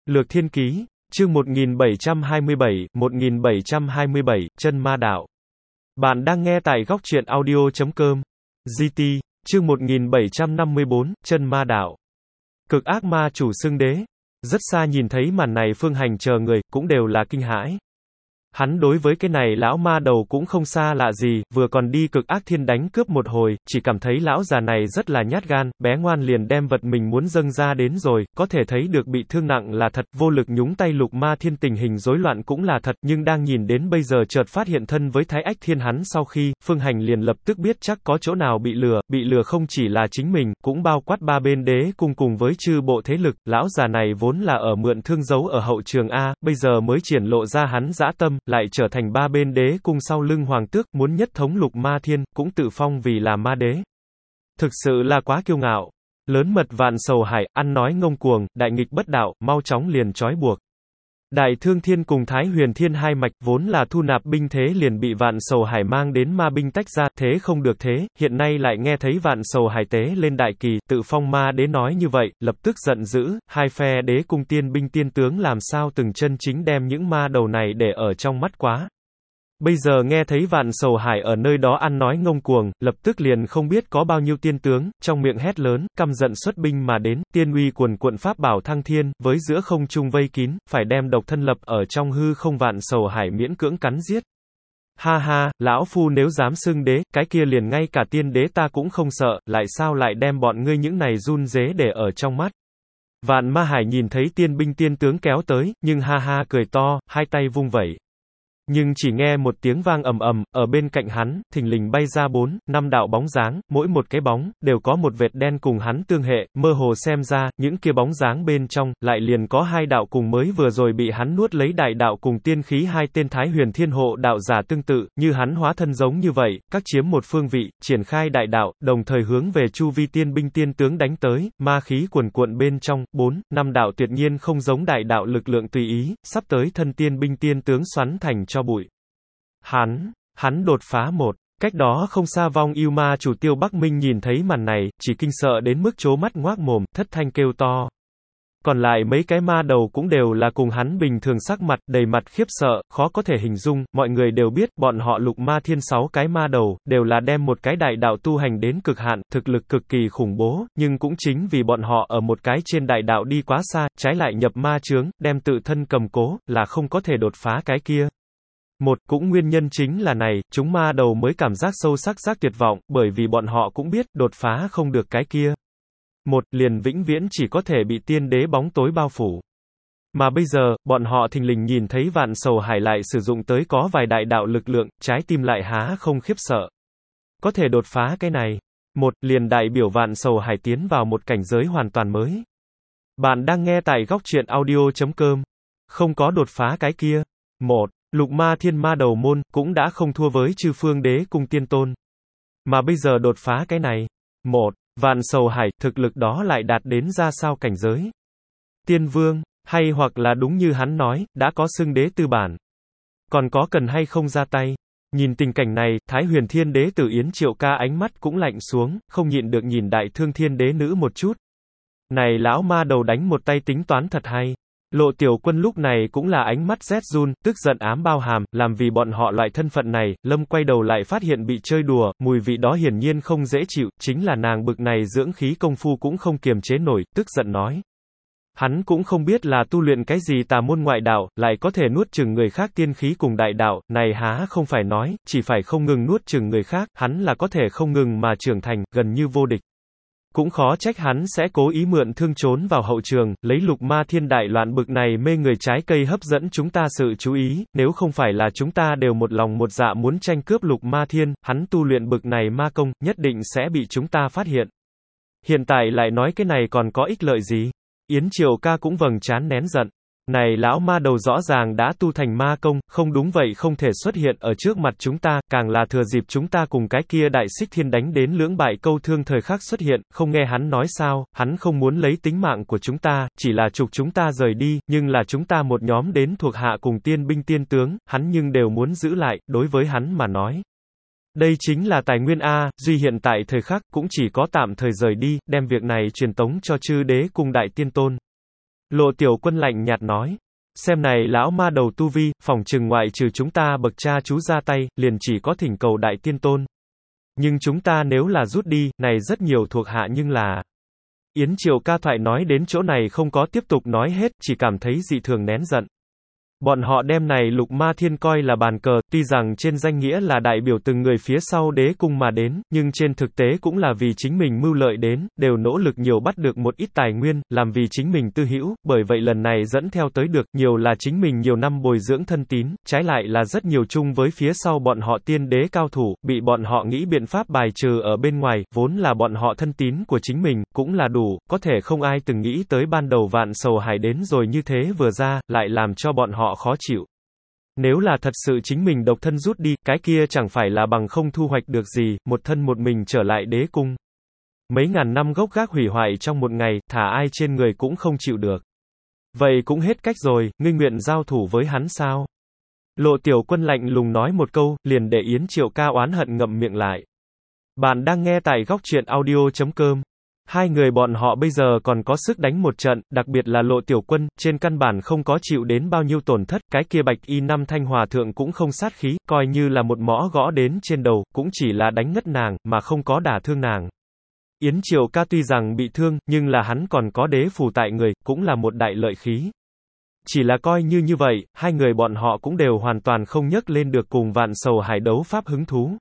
Lược Thiên Ký, chương 1727, Chân Ma Đạo. Bạn đang nghe tại góc truyện audio.com. GT, chương 1754, Chân Ma Đạo. Cực ác ma chủ xưng đế. Rất xa nhìn thấy màn này Phương Hành chờ người, cũng đều là kinh hãi. Hắn đối với cái này lão ma đầu cũng không xa lạ gì, vừa còn đi Cực Ác Thiên đánh cướp một hồi, chỉ cảm thấy lão già này rất là nhát gan, bé ngoan liền đem vật mình muốn dâng ra đến rồi, có thể thấy được bị thương nặng là thật, vô lực nhúng tay Lục Ma Thiên tình hình rối loạn cũng là thật, nhưng đang nhìn đến bây giờ chợt phát hiện thân với Thái Ách Thiên hắn sau khi, Phương Hành liền lập tức biết chắc có chỗ nào bị lừa không chỉ là chính mình, cũng bao quát ba bên đế cung cùng với chư bộ thế lực, lão già này vốn là ở mượn thương giấu ở hậu trường A, bây giờ mới triển lộ ra hắn dã tâm, lại trở thành ba bên đế cung sau lưng hoàng tước, muốn nhất thống Lục Ma Thiên, cũng tự phong vì là ma đế. Thực sự là quá kiêu ngạo. Lớn mật vạn sầu hải, ăn nói ngông cuồng, đại nghịch bất đạo, mau chóng liền trói buộc. Đại Thương Thiên cùng Thái Huyền Thiên hai mạch vốn là thu nạp binh thế liền bị vạn sầu hải mang đến ma binh tách ra, thế không được thế, hiện nay lại nghe thấy vạn sầu hải tế lên đại kỳ, tự phong ma đế nói như vậy, lập tức giận dữ, hai phe đế cung tiên binh tiên tướng làm sao từng chân chính đem những ma đầu này để ở trong mắt quá. Bây giờ nghe thấy vạn sầu hải ở nơi đó ăn nói ngông cuồng, lập tức liền không biết có bao nhiêu tiên tướng, trong miệng hét lớn, căm giận xuất binh mà đến, tiên uy cuồn cuộn pháp bảo thăng thiên, với giữa không trung vây kín, phải đem độc thân lập ở trong hư không vạn sầu hải miễn cưỡng cắn giết. Ha ha, lão phu nếu dám xưng đế, cái kia liền ngay cả tiên đế ta cũng không sợ, lại sao lại đem bọn ngươi những này run rế để ở trong mắt. Vạn ma hải nhìn thấy tiên binh tiên tướng kéo tới, nhưng ha ha cười to, hai tay vung vẩy. Nhưng chỉ nghe một tiếng vang ầm ầm, ở bên cạnh hắn, thình lình bay ra 4-5 đạo bóng dáng, mỗi một cái bóng, đều có một vệt đen cùng hắn tương hệ, mơ hồ xem ra, những kia bóng dáng bên trong, lại liền có hai đạo cùng mới vừa rồi bị hắn nuốt lấy đại đạo cùng tiên khí hai tên Thái Huyền Thiên hộ đạo giả tương tự, như hắn hóa thân giống như vậy, các chiếm một phương vị, triển khai đại đạo, đồng thời hướng về chu vi tiên binh tiên tướng đánh tới, ma khí cuồn cuộn bên trong, 4-5 đạo tuyệt nhiên không giống đại đạo lực lượng tùy ý, sắp tới thân tiên binh tiên tướng xoắn thành cho bụi. Hắn đột phá một. Cách đó không xa vong yêu ma chủ Tiêu Bắc Minh nhìn thấy màn này, chỉ kinh sợ đến mức trố mắt ngoác mồm, thất thanh kêu to. Còn lại mấy cái ma đầu cũng đều là cùng hắn bình thường sắc mặt, đầy mặt khiếp sợ, khó có thể hình dung, mọi người đều biết, bọn họ Lục Ma Thiên 6 cái ma đầu, đều là đem một cái đại đạo tu hành đến cực hạn, thực lực cực kỳ khủng bố, nhưng cũng chính vì bọn họ ở một cái trên đại đạo đi quá xa, trái lại nhập ma chướng, đem tự thân cầm cố, là không có thể đột phá cái kia. Cũng nguyên nhân chính là này, chúng ma đầu mới cảm giác sâu sắc giác tuyệt vọng, bởi vì bọn họ cũng biết, đột phá không được cái kia. Liền vĩnh viễn chỉ có thể bị tiên đế bóng tối bao phủ. Mà bây giờ, bọn họ thình lình nhìn thấy vạn sầu hải lại sử dụng tới có vài đại đạo lực lượng, trái tim lại há không khiếp sợ. Có thể đột phá cái này. Liền đại biểu vạn sầu hải tiến vào một cảnh giới hoàn toàn mới. Bạn đang nghe tại góc truyện audio.com. Không có đột phá cái kia. Lục Ma Thiên ma đầu môn, cũng đã không thua với chư phương đế cung tiên tôn. Mà bây giờ đột phá cái này. Vạn sầu hải, thực lực đó lại đạt đến ra sao cảnh giới? Tiên vương, hay hoặc là đúng như hắn nói, đã có xưng đế tư bản. Còn có cần hay không ra tay? Nhìn tình cảnh này, Thái Huyền Thiên đế tử Yến Triệu Ca ánh mắt cũng lạnh xuống, không nhịn được nhìn Đại Thương Thiên đế nữ một chút. Này lão ma đầu đánh một tay tính toán thật hay. Lộ Tiểu Quân lúc này cũng là ánh mắt rét run, tức giận ám bao hàm, làm vì bọn họ loại thân phận này, Lâm quay đầu lại phát hiện bị chơi đùa, mùi vị đó hiển nhiên không dễ chịu, chính là nàng bực này dưỡng khí công phu cũng không kiềm chế nổi, tức giận nói. Hắn cũng không biết là tu luyện cái gì tà môn ngoại đạo, lại có thể nuốt chửng người khác tiên khí cùng đại đạo, này há không phải nói, chỉ phải không ngừng nuốt chửng người khác, hắn là có thể không ngừng mà trưởng thành, gần như vô địch. Cũng khó trách hắn sẽ cố ý mượn thương trốn vào hậu trường, lấy Lục Ma Thiên đại loạn bực này mê người trái cây hấp dẫn chúng ta sự chú ý, nếu không phải là chúng ta đều một lòng một dạ muốn tranh cướp Lục Ma Thiên, hắn tu luyện bực này ma công, nhất định sẽ bị chúng ta phát hiện. Hiện tại lại nói cái này còn có ích lợi gì? Yến Triệu Ca cũng vầng trán nén giận. Này lão ma đầu rõ ràng đã tu thành ma công, không đúng vậy không thể xuất hiện ở trước mặt chúng ta, càng là thừa dịp chúng ta cùng cái kia Đại Xích Thiên đánh đến lưỡng bại câu thương thời khắc xuất hiện, không nghe hắn nói sao, hắn không muốn lấy tính mạng của chúng ta, chỉ là trục chúng ta rời đi, nhưng là chúng ta một nhóm đến thuộc hạ cùng tiên binh tiên tướng, hắn nhưng đều muốn giữ lại, đối với hắn mà nói. Đây chính là tài nguyên A, duy hiện tại thời khắc cũng chỉ có tạm thời rời đi, đem việc này truyền tống cho chư đế cung đại tiên tôn. Lộ Tiểu Quân lạnh nhạt nói. Xem này lão ma đầu tu vi, phỏng chừng ngoại trừ chúng ta bậc cha chú ra tay, liền chỉ có thỉnh cầu đại tiên tôn. Nhưng chúng ta nếu là rút đi, này rất nhiều thuộc hạ nhưng là... Yến Triệu ca thoại nói đến chỗ này không có tiếp tục nói hết, chỉ cảm thấy dị thường nén giận. Bọn họ đem này Lục Ma Thiên coi là bàn cờ, tuy rằng trên danh nghĩa là đại biểu từng người phía sau đế cung mà đến, nhưng trên thực tế cũng là vì chính mình mưu lợi đến, đều nỗ lực nhiều bắt được một ít tài nguyên, làm vì chính mình tư hữu, bởi vậy lần này dẫn theo tới được, nhiều là chính mình nhiều năm bồi dưỡng thân tín, trái lại là rất nhiều chung với phía sau bọn họ tiên đế cao thủ, bị bọn họ nghĩ biện pháp bài trừ ở bên ngoài, vốn là bọn họ thân tín của chính mình, cũng là đủ, có thể không ai từng nghĩ tới ban đầu Vạn Sầu Hải đến rồi như thế vừa ra, lại làm cho bọn họ khó chịu. Nếu là thật sự chính mình độc thân rút đi, cái kia chẳng phải là bằng không thu hoạch được gì, một thân một mình trở lại đế cung. Mấy ngàn năm gốc gác hủy hoại trong một ngày, thả ai trên người cũng không chịu được. Vậy cũng hết cách rồi, ngươi nguyện giao thủ với hắn sao? Lộ Tiểu Quân lạnh lùng nói một câu, liền để Yến Triệu ca oán hận ngậm miệng lại. Bạn đang nghe tại góc truyện audio.com. Hai người bọn họ bây giờ còn có sức đánh một trận, đặc biệt là Lộ Tiểu Quân, trên căn bản không có chịu đến bao nhiêu tổn thất, cái kia Bạch Y Năm Thanh Hòa Thượng cũng không sát khí, coi như là một mõ gõ đến trên đầu, cũng chỉ là đánh ngất nàng, mà không có đả thương nàng. Yến Triệu ca tuy rằng bị thương, nhưng là hắn còn có đế phù tại người, cũng là một đại lợi khí. Chỉ là coi như vậy, hai người bọn họ cũng đều hoàn toàn không nhấc lên được cùng Vạn Sầu Hải đấu pháp hứng thú.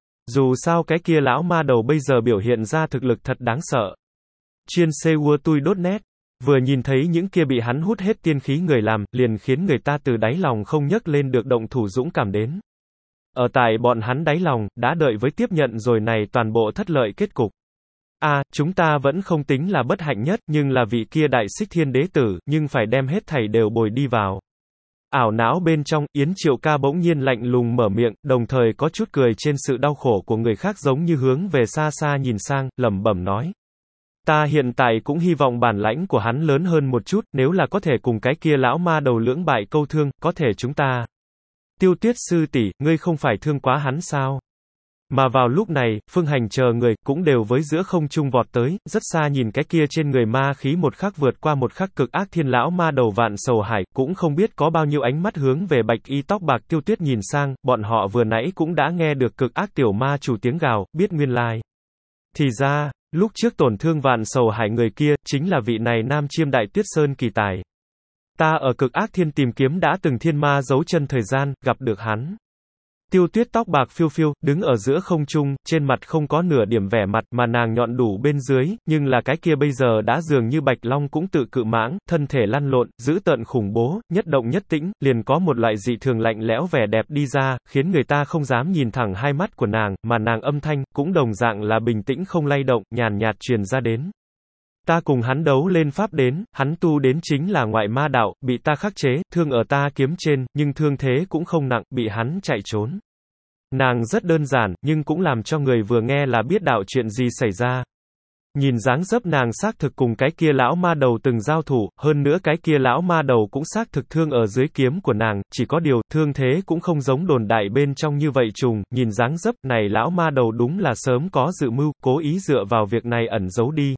Dù sao cái kia lão ma đầu bây giờ biểu hiện ra thực lực thật đáng sợ. Chuyên Sewotui.net vừa nhìn thấy những kia bị hắn hút hết tiên khí người làm, liền khiến người ta từ đáy lòng không nhấc lên được động thủ dũng cảm đến. Ở tại bọn hắn đáy lòng, đã đợi với tiếp nhận rồi này toàn bộ thất lợi kết cục. Chúng ta vẫn không tính là bất hạnh nhất, nhưng là vị kia đại xích thiên đế tử, nhưng phải đem hết thảy đều bồi đi vào. Ảo não bên trong, Yến Triệu ca bỗng nhiên lạnh lùng mở miệng, đồng thời có chút cười trên sự đau khổ của người khác giống như hướng về xa xa nhìn sang, lẩm bẩm nói. Ta hiện tại cũng hy vọng bản lãnh của hắn lớn hơn một chút, nếu là có thể cùng cái kia lão ma đầu lưỡng bại câu thương, có thể chúng ta. Tiêu Tuyết sư tỷ, ngươi không phải thương quá hắn sao? Mà vào lúc này, Phương Hành chờ người, cũng đều với giữa không trung vọt tới, rất xa nhìn cái kia trên người ma khí một khắc vượt qua một khắc cực ác thiên lão ma đầu Vạn Sầu Hải, cũng không biết có bao nhiêu ánh mắt hướng về Bạch Y tóc bạc Tiêu Tuyết nhìn sang, bọn họ vừa nãy cũng đã nghe được cực ác tiểu ma chủ tiếng gào, biết nguyên lai. Thì ra, lúc trước tổn thương Vạn Sầu Hải người kia, chính là vị này Nam Chiêm Đại Tuyết Sơn kỳ tài. Ta ở cực ác thiên tìm kiếm đã từng thiên ma giấu chân thời gian, gặp được hắn. Tiêu Tuyết tóc bạc phiêu phiêu, đứng ở giữa không trung, trên mặt không có nửa điểm vẻ mặt mà nàng nhọn đủ bên dưới, nhưng là cái kia bây giờ đã dường như Bạch Long cũng tự cự mãng, thân thể lăn lộn, dữ tợn khủng bố, nhất động nhất tĩnh, liền có một loại dị thường lạnh lẽo vẻ đẹp đi ra, khiến người ta không dám nhìn thẳng hai mắt của nàng, mà nàng âm thanh, cũng đồng dạng là bình tĩnh không lay động, nhàn nhạt truyền ra đến. Ta cùng hắn đấu lên pháp đến, hắn tu đến chính là ngoại ma đạo, bị ta khắc chế, thương ở ta kiếm trên, nhưng thương thế cũng không nặng, bị hắn chạy trốn. Nàng rất đơn giản, nhưng cũng làm cho người vừa nghe là biết đạo chuyện gì xảy ra. Nhìn dáng dấp nàng xác thực cùng cái kia lão ma đầu từng giao thủ, hơn nữa cái kia lão ma đầu cũng xác thực thương ở dưới kiếm của nàng, chỉ có điều, thương thế cũng không giống đồn đại bên trong như vậy trùng, nhìn dáng dấp này lão ma đầu đúng là sớm có dự mưu, cố ý dựa vào việc này ẩn giấu đi.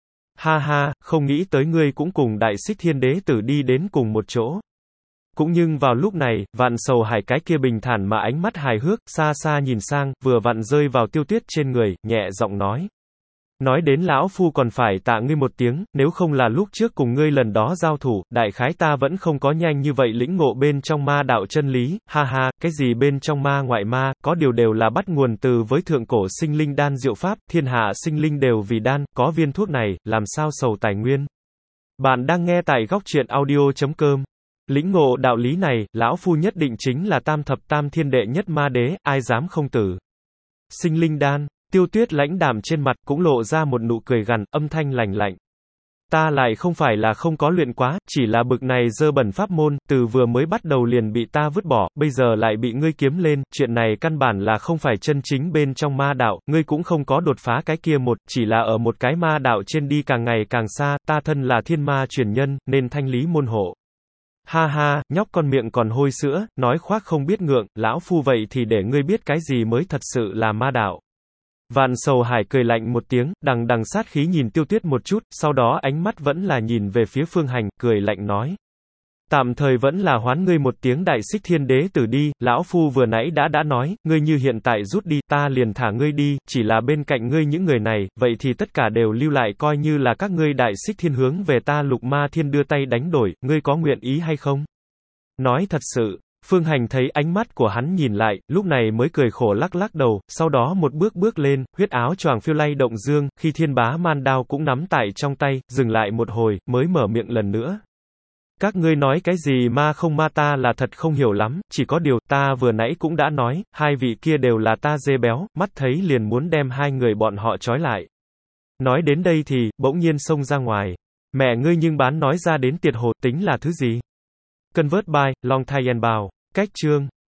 Ha ha, không nghĩ tới ngươi cũng cùng đại xích thiên đế tử đi đến cùng một chỗ. Cũng nhưng vào lúc này, Vạn Sầu Hải cái kia bình thản mà ánh mắt hài hước, xa xa nhìn sang, vừa vặn rơi vào Tiêu Tuyết trên người, nhẹ giọng nói. Nói đến lão phu còn phải tạ ngươi một tiếng, nếu không là lúc trước cùng ngươi lần đó giao thủ, đại khái ta vẫn không có nhanh như vậy lĩnh ngộ bên trong ma đạo chân lý, ha ha, cái gì bên trong ma ngoại ma, có điều đều là bắt nguồn từ với thượng cổ sinh linh đan diệu pháp, thiên hạ sinh linh đều vì đan, có viên thuốc này, làm sao sầu tài nguyên. Bạn đang nghe tại góc truyện audio.com. Lĩnh ngộ đạo lý này, lão phu nhất định chính là tam thập tam thiên đệ nhất ma đế, ai dám không tử. Sinh linh đan, Tiêu Tuyết lãnh đạm trên mặt cũng lộ ra một nụ cười gằn, âm thanh lạnh lạnh. Ta lại không phải là không có luyện quá, chỉ là bực này dơ bẩn pháp môn, từ vừa mới bắt đầu liền bị ta vứt bỏ, bây giờ lại bị ngươi kiếm lên, chuyện này căn bản là không phải chân chính bên trong ma đạo, ngươi cũng không có đột phá cái kia một, chỉ là ở một cái ma đạo trên đi càng ngày càng xa, ta thân là thiên ma truyền nhân, nên thanh lý môn hộ. Ha ha, nhóc con miệng còn hôi sữa, nói khoác không biết ngượng, lão phu vậy thì để ngươi biết cái gì mới thật sự là ma đạo. Vạn Sầu Hải cười lạnh một tiếng, đằng đằng sát khí nhìn Tiêu Tuyết một chút, sau đó ánh mắt vẫn là nhìn về phía Phương Hành, cười lạnh nói. Tạm thời vẫn là hoán ngươi một tiếng Đại Xích Thiên Đế tử đi, lão phu vừa nãy đã nói, ngươi như hiện tại rút đi, ta liền thả ngươi đi, chỉ là bên cạnh ngươi những người này, vậy thì tất cả đều lưu lại coi như là các ngươi Đại Xích Thiên hướng về ta Lục Ma Thiên đưa tay đánh đổi, ngươi có nguyện ý hay không? Nói thật sự. Phương Hành thấy ánh mắt của hắn nhìn lại, lúc này mới cười khổ lắc lắc đầu, sau đó một bước lên, huyết áo choàng phiêu lay động dương, khi Thiên Bá Man đao cũng nắm tại trong tay, dừng lại một hồi, mới mở miệng lần nữa. Các ngươi nói cái gì ma không ma ta là thật không hiểu lắm, chỉ có điều, ta vừa nãy cũng đã nói, hai vị kia đều là ta dê béo, mắt thấy liền muốn đem hai người bọn họ trói lại. Nói đến đây thì, bỗng nhiên xông ra ngoài. Mẹ ngươi nhưng bán nói ra đến tiệt hồ, tính là thứ gì? Convert by, Long Thai and Bao. Cách chương.